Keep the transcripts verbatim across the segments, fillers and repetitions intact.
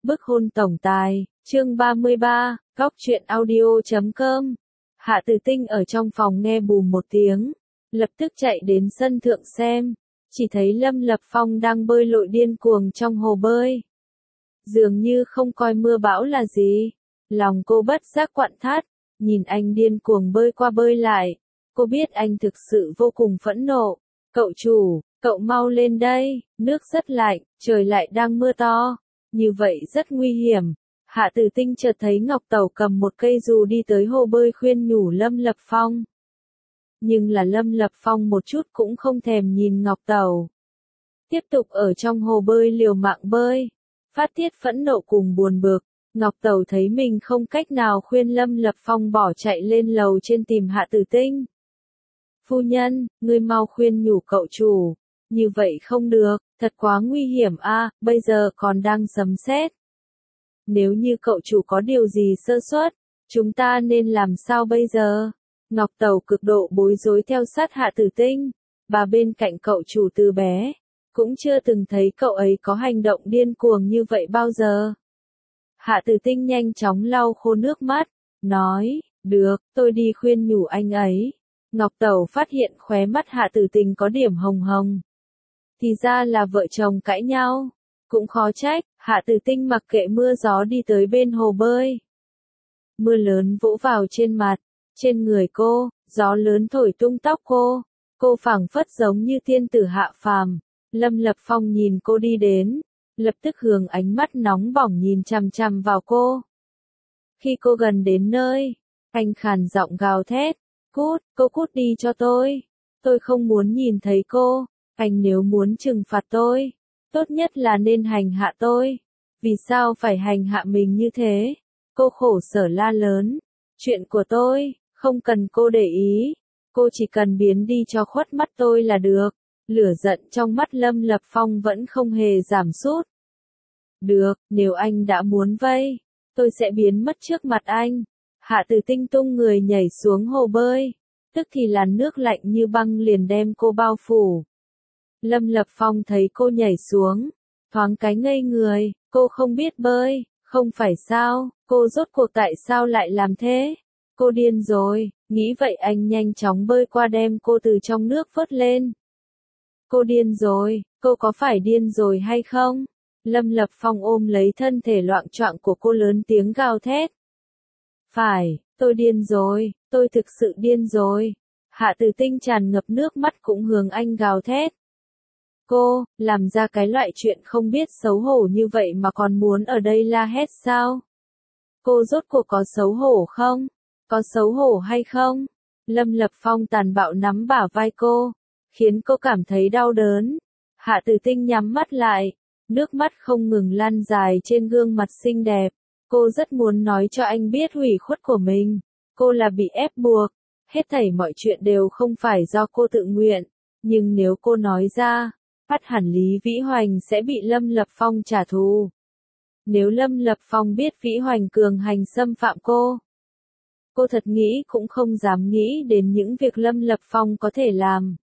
Bức hôn tổng tài, chương ba mươi ba, góc truyện audio chấm com. Hạ Tử Tinh ở trong phòng nghe bùm một tiếng, lập tức chạy đến sân thượng xem, chỉ thấy Lâm Lập Phong đang bơi lội điên cuồng trong hồ bơi. Dường như không coi mưa bão là gì, lòng cô bất giác quặn thắt, nhìn anh điên cuồng bơi qua bơi lại, cô biết anh thực sự vô cùng phẫn nộ. Cậu chủ, cậu mau lên đây, nước rất lạnh, trời lại đang mưa to, như vậy rất nguy hiểm. Hạ Tử Tinh chợt thấy Ngọc Tẩu cầm một cây dù đi tới hồ bơi khuyên nhủ Lâm Lập Phong. Nhưng là Lâm Lập Phong một chút cũng không thèm nhìn Ngọc Tẩu. Tiếp tục ở trong hồ bơi liều mạng bơi, phát tiết phẫn nộ cùng buồn bực. Ngọc Tẩu thấy mình không cách nào khuyên Lâm Lập Phong bỏ chạy lên lầu trên tìm Hạ Tử Tinh. Phu nhân, ngươi mau khuyên nhủ cậu chủ, như vậy không được, thật quá nguy hiểm a, à, bây giờ còn đang sấm sét. Nếu như cậu chủ có điều gì sơ suất, chúng ta nên làm sao bây giờ? Ngọc Tẩu cực độ bối rối theo sát Hạ Tử Tinh, bà bên cạnh cậu chủ từ bé, cũng chưa từng thấy cậu ấy có hành động điên cuồng như vậy bao giờ. Hạ Tử Tinh nhanh chóng lau khô nước mắt, nói, được, tôi đi khuyên nhủ anh ấy. Ngọc Tẩu phát hiện khóe mắt Hạ Tử Tinh có điểm hồng hồng. Thì ra là vợ chồng cãi nhau. Cũng khó trách, Hạ Tử Tinh mặc kệ mưa gió đi tới bên hồ bơi. Mưa lớn vỗ vào trên mặt, trên người cô, gió lớn thổi tung tóc cô. Cô phảng phất giống như tiên tử hạ phàm. Lâm Lập Phong nhìn cô đi đến, lập tức hướng ánh mắt nóng bỏng nhìn chằm chằm vào cô. Khi cô gần đến nơi, anh khàn giọng gào thét. Cút, cô cút đi cho tôi. Tôi không muốn nhìn thấy cô. Anh nếu muốn trừng phạt tôi, tốt nhất là nên hành hạ tôi. Vì sao phải hành hạ mình như thế? Cô khổ sở la lớn. Chuyện của tôi, không cần cô để ý. Cô chỉ cần biến đi cho khuất mắt tôi là được. Lửa giận trong mắt Lâm Lập Phong vẫn không hề giảm sút. Được, nếu anh đã muốn vây, tôi sẽ biến mất trước mặt anh. Hạ Tử Tinh tung người nhảy xuống hồ bơi, tức thì làn nước lạnh như băng liền đem cô bao phủ. Lâm Lập Phong thấy cô nhảy xuống, thoáng cái ngây người, cô không biết bơi, không phải sao, cô rốt cuộc tại sao lại làm thế? Cô điên rồi, nghĩ vậy anh nhanh chóng bơi qua đem cô từ trong nước vớt lên. Cô điên rồi, cô có phải điên rồi hay không? Lâm Lập Phong ôm lấy thân thể loạng choạng của cô lớn tiếng gào thét. Phải, tôi điên rồi, tôi thực sự điên rồi. Hạ Tử Tinh tràn ngập nước mắt cũng hướng anh gào thét. Cô, làm ra cái loại chuyện không biết xấu hổ như vậy mà còn muốn ở đây la hét sao? Cô rốt cuộc có xấu hổ không? Có xấu hổ hay không? Lâm Lập Phong tàn bạo nắm bả vai cô, khiến cô cảm thấy đau đớn. Hạ Tử Tinh nhắm mắt lại, nước mắt không ngừng lan dài trên gương mặt xinh đẹp. Cô rất muốn nói cho anh biết hủy khuất của mình. Cô là bị ép buộc. Hết thảy mọi chuyện đều không phải do cô tự nguyện. Nhưng nếu cô nói ra, bắt hẳn Lý Vĩ Hoành sẽ bị Lâm Lập Phong trả thù. Nếu Lâm Lập Phong biết Vĩ Hoành cường hành xâm phạm cô, cô thật nghĩ cũng không dám nghĩ đến những việc Lâm Lập Phong có thể làm.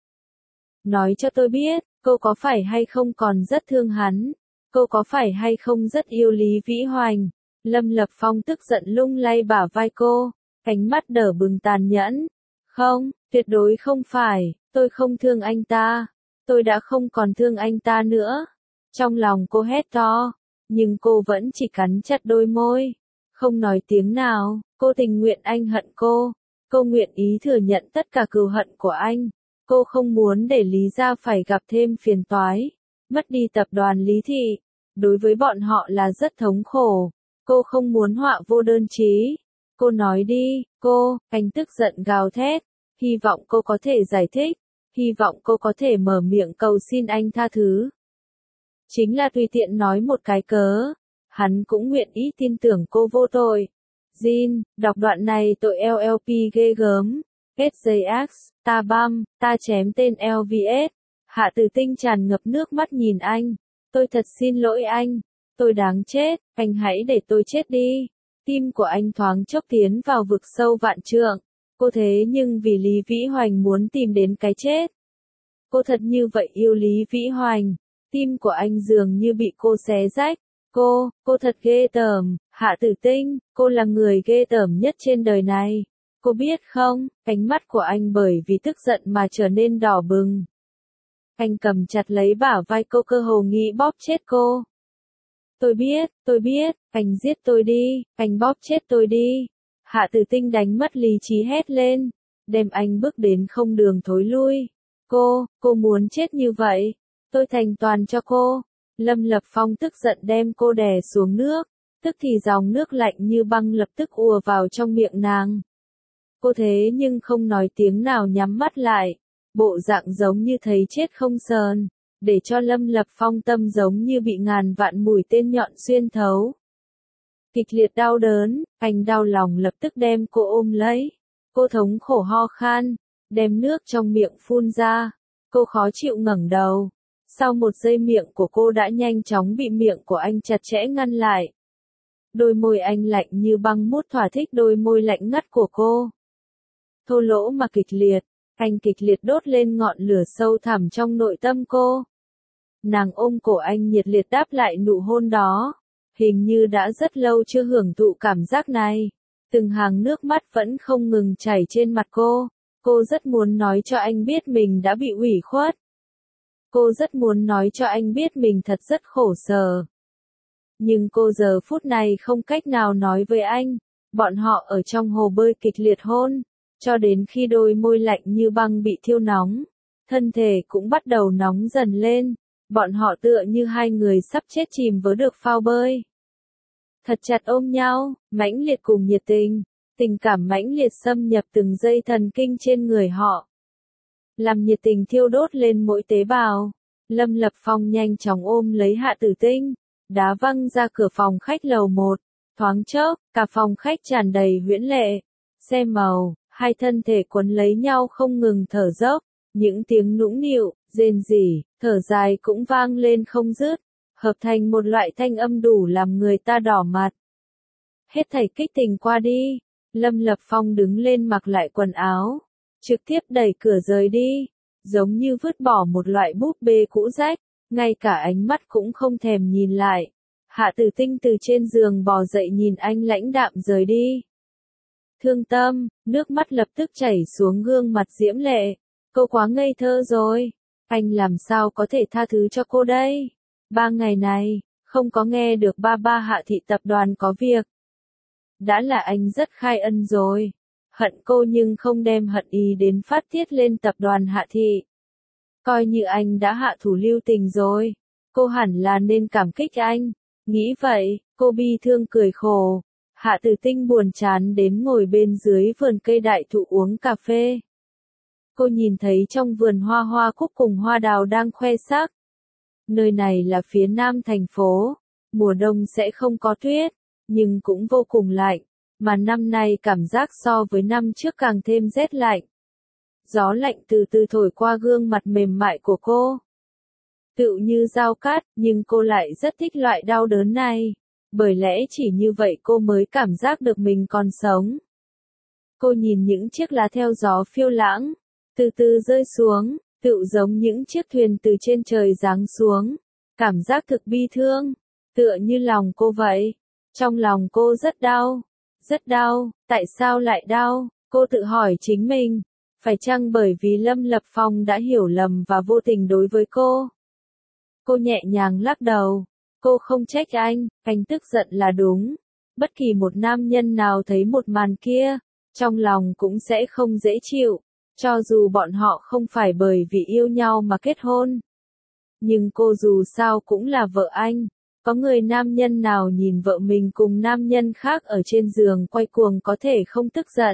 Nói cho tôi biết, cô có phải hay không còn rất thương hắn? Cô có phải hay không rất yêu Lý Vĩ Hoành? Lâm Lập Phong tức giận lung lay bả vai cô, ánh mắt đỏ bừng tàn nhẫn. Không, tuyệt đối không phải, tôi không thương anh ta. Tôi đã không còn thương anh ta nữa. Trong lòng cô hét to, nhưng cô vẫn chỉ cắn chặt đôi môi, không nói tiếng nào. Cô tình nguyện anh hận cô. Cô nguyện ý thừa nhận tất cả cừu hận của anh. Cô không muốn để Lý gia phải gặp thêm phiền toái, mất đi tập đoàn Lý Thị. Đối với bọn họ là rất thống khổ. Cô không muốn họa vô đơn chí. Cô nói đi, cô, anh tức giận gào thét. Hy vọng cô có thể giải thích. Hy vọng cô có thể mở miệng cầu xin anh tha thứ. Chính là tùy tiện nói một cái cớ. Hắn cũng nguyện ý tin tưởng cô vô tội. Jin, đọc đoạn này tội lờ lờ pê ghê gớm. ét gi ích, ta băm, ta chém tên lờ vê ét. Hạ Tử Tinh tràn ngập nước mắt nhìn anh. Tôi thật xin lỗi anh. Tôi đáng chết, anh hãy để tôi chết đi. Tim của anh thoáng chốc tiến vào vực sâu vạn trượng. Cô thế nhưng vì Lý Vĩ Hoành muốn tìm đến cái chết. Cô thật như vậy yêu Lý Vĩ Hoành. Tim của anh dường như bị cô xé rách. Cô, cô thật ghê tởm, Hạ Tử Tinh, cô là người ghê tởm nhất trên đời này. Cô biết không, ánh mắt của anh bởi vì tức giận mà trở nên đỏ bừng. Anh cầm chặt lấy bả vai cô cơ hồ nghĩ bóp chết cô. Tôi biết, tôi biết, anh giết tôi đi, anh bóp chết tôi đi. Hạ Tử Tinh đánh mất lý trí hét lên, đem anh bước đến không đường thối lui. Cô, cô muốn chết như vậy, tôi thành toàn cho cô. Lâm Lập Phong tức giận đem cô đè xuống nước, tức thì dòng nước lạnh như băng lập tức ùa vào trong miệng nàng. Cô thế nhưng không nói tiếng nào nhắm mắt lại, bộ dạng giống như thấy chết không sờn, để cho Lâm Lập Phong tâm giống như bị ngàn vạn mũi tên nhọn xuyên thấu. Kịch liệt đau đớn, anh đau lòng lập tức đem cô ôm lấy. Cô thống khổ ho khan, đem nước trong miệng phun ra. Cô khó chịu ngẩng đầu. Sau một giây miệng của cô đã nhanh chóng bị miệng của anh chặt chẽ ngăn lại. Đôi môi anh lạnh như băng mút thỏa thích đôi môi lạnh ngắt của cô. Thô lỗ mà kịch liệt, anh kịch liệt đốt lên ngọn lửa sâu thẳm trong nội tâm cô. Nàng ôm cổ anh nhiệt liệt đáp lại nụ hôn đó. Hình như đã rất lâu chưa hưởng thụ cảm giác này. Từng hàng nước mắt vẫn không ngừng chảy trên mặt cô. Cô rất muốn nói cho anh biết mình đã bị ủy khuất. Cô rất muốn nói cho anh biết mình thật rất khổ sở. Nhưng cô giờ phút này không cách nào nói với anh. Bọn họ ở trong hồ bơi kịch liệt hôn, cho đến khi đôi môi lạnh như băng bị thiêu nóng. Thân thể cũng bắt đầu nóng dần lên. Bọn họ tựa như hai người sắp chết chìm với được phao bơi. Thật chặt ôm nhau, mãnh liệt cùng nhiệt tình. Tình cảm mãnh liệt xâm nhập từng dây thần kinh trên người họ. Làm nhiệt tình thiêu đốt lên mỗi tế bào. Lâm Lập Phong nhanh chóng ôm lấy Hạ Tử Tinh, đá văng ra cửa phòng khách lầu một. Thoáng chốc, cả phòng khách tràn đầy huyễn lệ. Xe màu, hai thân thể quấn lấy nhau không ngừng thở dốc. Những tiếng nũng nịu, rên rỉ, thở dài cũng vang lên không dứt, hợp thành một loại thanh âm đủ làm người ta đỏ mặt. Hết thảy kích tình qua đi, Lâm Lập Phong đứng lên mặc lại quần áo, trực tiếp đẩy cửa rời đi, giống như vứt bỏ một loại búp bê cũ rách, ngay cả ánh mắt cũng không thèm nhìn lại. Hạ Tử Tinh từ trên giường bò dậy nhìn anh lãnh đạm rời đi. Thương tâm, nước mắt lập tức chảy xuống gương mặt diễm lệ. Cô quá ngây thơ rồi. Anh làm sao có thể tha thứ cho cô đây? Ba ngày này, không có nghe được ba ba Hạ thị tập đoàn có việc. Đã là anh rất khai ân rồi. Hận cô nhưng không đem hận ý đến phát tiết lên tập đoàn Hạ thị. Coi như anh đã hạ thủ lưu tình rồi. Cô hẳn là nên cảm kích anh. Nghĩ vậy, cô bi thương cười khổ. Hạ Tử Tinh buồn chán đến ngồi bên dưới vườn cây đại thụ uống cà phê. Cô nhìn thấy trong vườn hoa hoa cúc cùng hoa đào đang khoe sắc. Nơi này là phía nam thành phố, mùa đông sẽ không có tuyết, nhưng cũng vô cùng lạnh, mà năm nay cảm giác so với năm trước càng thêm rét lạnh. Gió lạnh từ từ thổi qua gương mặt mềm mại của cô. Tựu như dao cát, nhưng cô lại rất thích loại đau đớn này, bởi lẽ chỉ như vậy cô mới cảm giác được mình còn sống. Cô nhìn những chiếc lá theo gió phiêu lãng, từ từ rơi xuống, tựu giống những chiếc thuyền từ trên trời giáng xuống. Cảm giác thực bi thương, tựa như lòng cô vậy. Trong lòng cô rất đau, rất đau, tại sao lại đau? Cô tự hỏi chính mình, phải chăng bởi vì Lâm Lập Phong đã hiểu lầm và vô tình đối với cô? Cô nhẹ nhàng lắc đầu, cô không trách anh, anh tức giận là đúng. Bất kỳ một nam nhân nào thấy một màn kia, trong lòng cũng sẽ không dễ chịu. Cho dù bọn họ không phải bởi vì yêu nhau mà kết hôn. Nhưng cô dù sao cũng là vợ anh. Có người nam nhân nào nhìn vợ mình cùng nam nhân khác ở trên giường quay cuồng có thể không tức giận.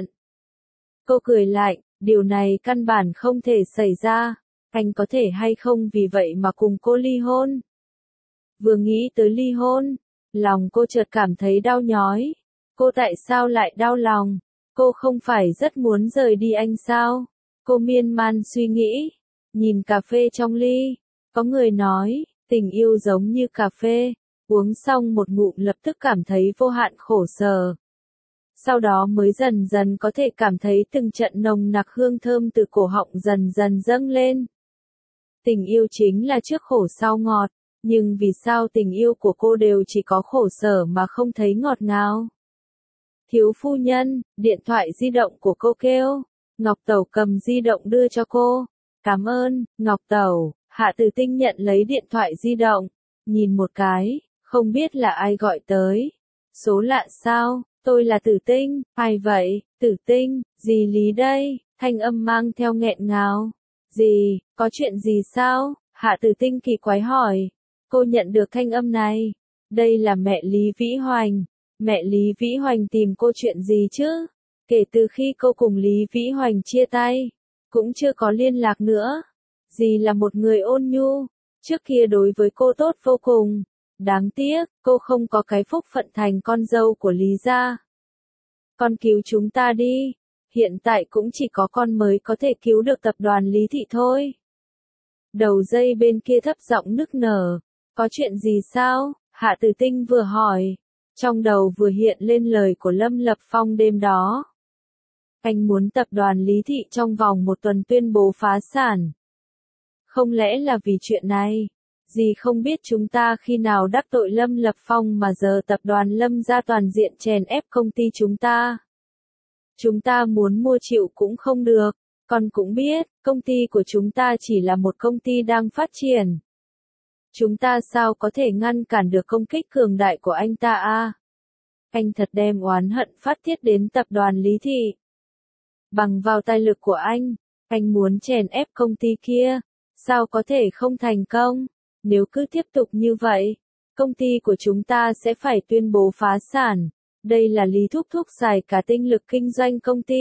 Cô cười lại, điều này căn bản không thể xảy ra. Anh có thể hay không vì vậy mà cùng cô ly hôn. Vừa nghĩ tới ly hôn, lòng cô chợt cảm thấy đau nhói. Cô tại sao lại đau lòng? Cô không phải rất muốn rời đi anh sao? Cô miên man suy nghĩ, nhìn cà phê trong ly. Có người nói, tình yêu giống như cà phê, uống xong một ngụm lập tức cảm thấy vô hạn khổ sở. Sau đó mới dần dần có thể cảm thấy từng trận nồng nặc hương thơm từ cổ họng dần dần dâng lên. Tình yêu chính là trước khổ sau ngọt, Nhưng vì sao tình yêu của cô đều chỉ có khổ sở mà không thấy ngọt ngào? Thiếu phu nhân, điện thoại di động của cô kêu. Ngọc Tẩu cầm di động đưa cho cô. Cảm ơn, Ngọc Tẩu. Hạ Tử Tinh nhận lấy điện thoại di động. Nhìn một cái, không biết là ai gọi tới. Số lạ sao, tôi là Tử Tinh, ai vậy, Tử Tinh, gì Lý đây, thanh âm mang theo nghẹn ngào. Gì, có chuyện gì sao? Hạ Tử Tinh kỳ quái hỏi. Cô nhận được thanh âm này. Đây là mẹ Lý Vĩ Hoành. Mẹ Lý Vĩ Hoành tìm cô chuyện gì chứ? Kể từ khi cô cùng Lý Vĩ Hoành chia tay, cũng chưa có liên lạc nữa. Dì là một người ôn nhu, trước kia đối với cô tốt vô cùng. Đáng tiếc, cô không có cái phúc phận thành con dâu của Lý gia. Con cứu chúng ta đi. Hiện tại cũng chỉ có con mới có thể cứu được tập đoàn Lý Thị thôi. Đầu dây bên kia thấp giọng nức nở. Có chuyện gì sao? Hạ Tử Tinh vừa hỏi. Trong đầu vừa hiện lên lời của Lâm Lập Phong đêm đó. Anh muốn tập đoàn Lý Thị trong vòng một tuần tuyên bố phá sản. Không lẽ là vì chuyện này? Dì không biết chúng ta khi nào đắc tội Lâm Lập Phong mà giờ tập đoàn Lâm gia toàn diện chèn ép công ty chúng ta. Chúng ta muốn mua chịu cũng không được. Con cũng biết, công ty của chúng ta chỉ là một công ty đang phát triển. Chúng ta sao có thể ngăn cản được công kích cường đại của anh ta à? Anh thật đem oán hận phát tiết đến tập đoàn Lý Thị. Bằng vào tài lực của anh, anh muốn chèn ép công ty kia, sao có thể không thành công? Nếu cứ tiếp tục như vậy, công ty của chúng ta sẽ phải tuyên bố phá sản. Đây là Lý Thúc Thúc xài cả tinh lực kinh doanh công ty.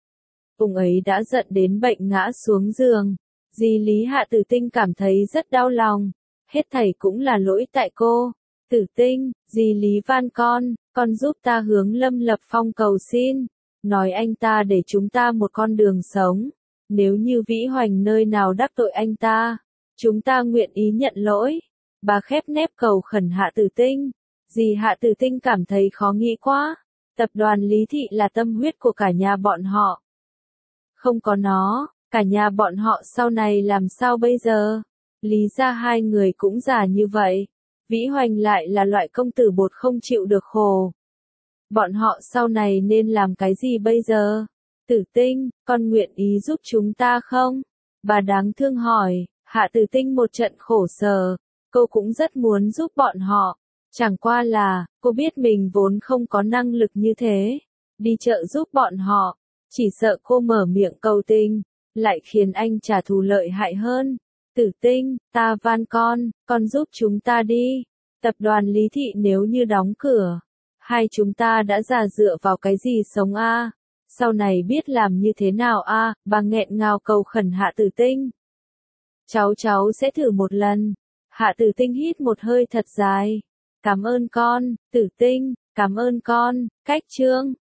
Ông ấy đã giận đến bệnh ngã xuống giường. Dì Lý Hạ Tử Tinh cảm thấy rất đau lòng. Hết thảy cũng là lỗi tại cô. Tử Tinh, dì Lý van con, con giúp ta hướng Lâm Lập Phong cầu xin. Nói anh ta để chúng ta một con đường sống. Nếu như Vĩ Hoành nơi nào đắc tội anh ta, chúng ta nguyện ý nhận lỗi. Bà khép nép cầu khẩn Hạ Tử Tinh. Dì Hạ Tử Tinh cảm thấy khó nghĩ quá. Tập đoàn Lý Thị là tâm huyết của cả nhà bọn họ. Không có nó, cả nhà bọn họ sau này làm sao bây giờ? Lý ra hai người cũng già như vậy. Vĩ Hoành lại là loại công tử bột không chịu được khổ. Bọn họ sau này nên làm cái gì bây giờ? Tử Tinh, con nguyện ý giúp chúng ta không? Bà đáng thương hỏi. Hạ Tử Tinh một trận khổ sở. Cô cũng rất muốn giúp bọn họ. Chẳng qua là, cô biết mình vốn không có năng lực như thế. Đi chợ giúp bọn họ. Chỉ sợ cô mở miệng cầu tình, lại khiến anh trả thù lợi hại hơn. Tử Tinh, ta van con, con giúp chúng ta đi. Tập đoàn Lý Thị nếu như đóng cửa, hai chúng ta đã già dựa vào cái gì sống a? À? Sau này biết làm như thế nào a? À? Bà nghẹn ngào cầu khẩn Hạ Tử Tinh. Cháu cháu sẽ thử một lần. Hạ Tử Tinh hít một hơi thật dài. Cảm ơn con, Tử Tinh, cảm ơn con. Cách chương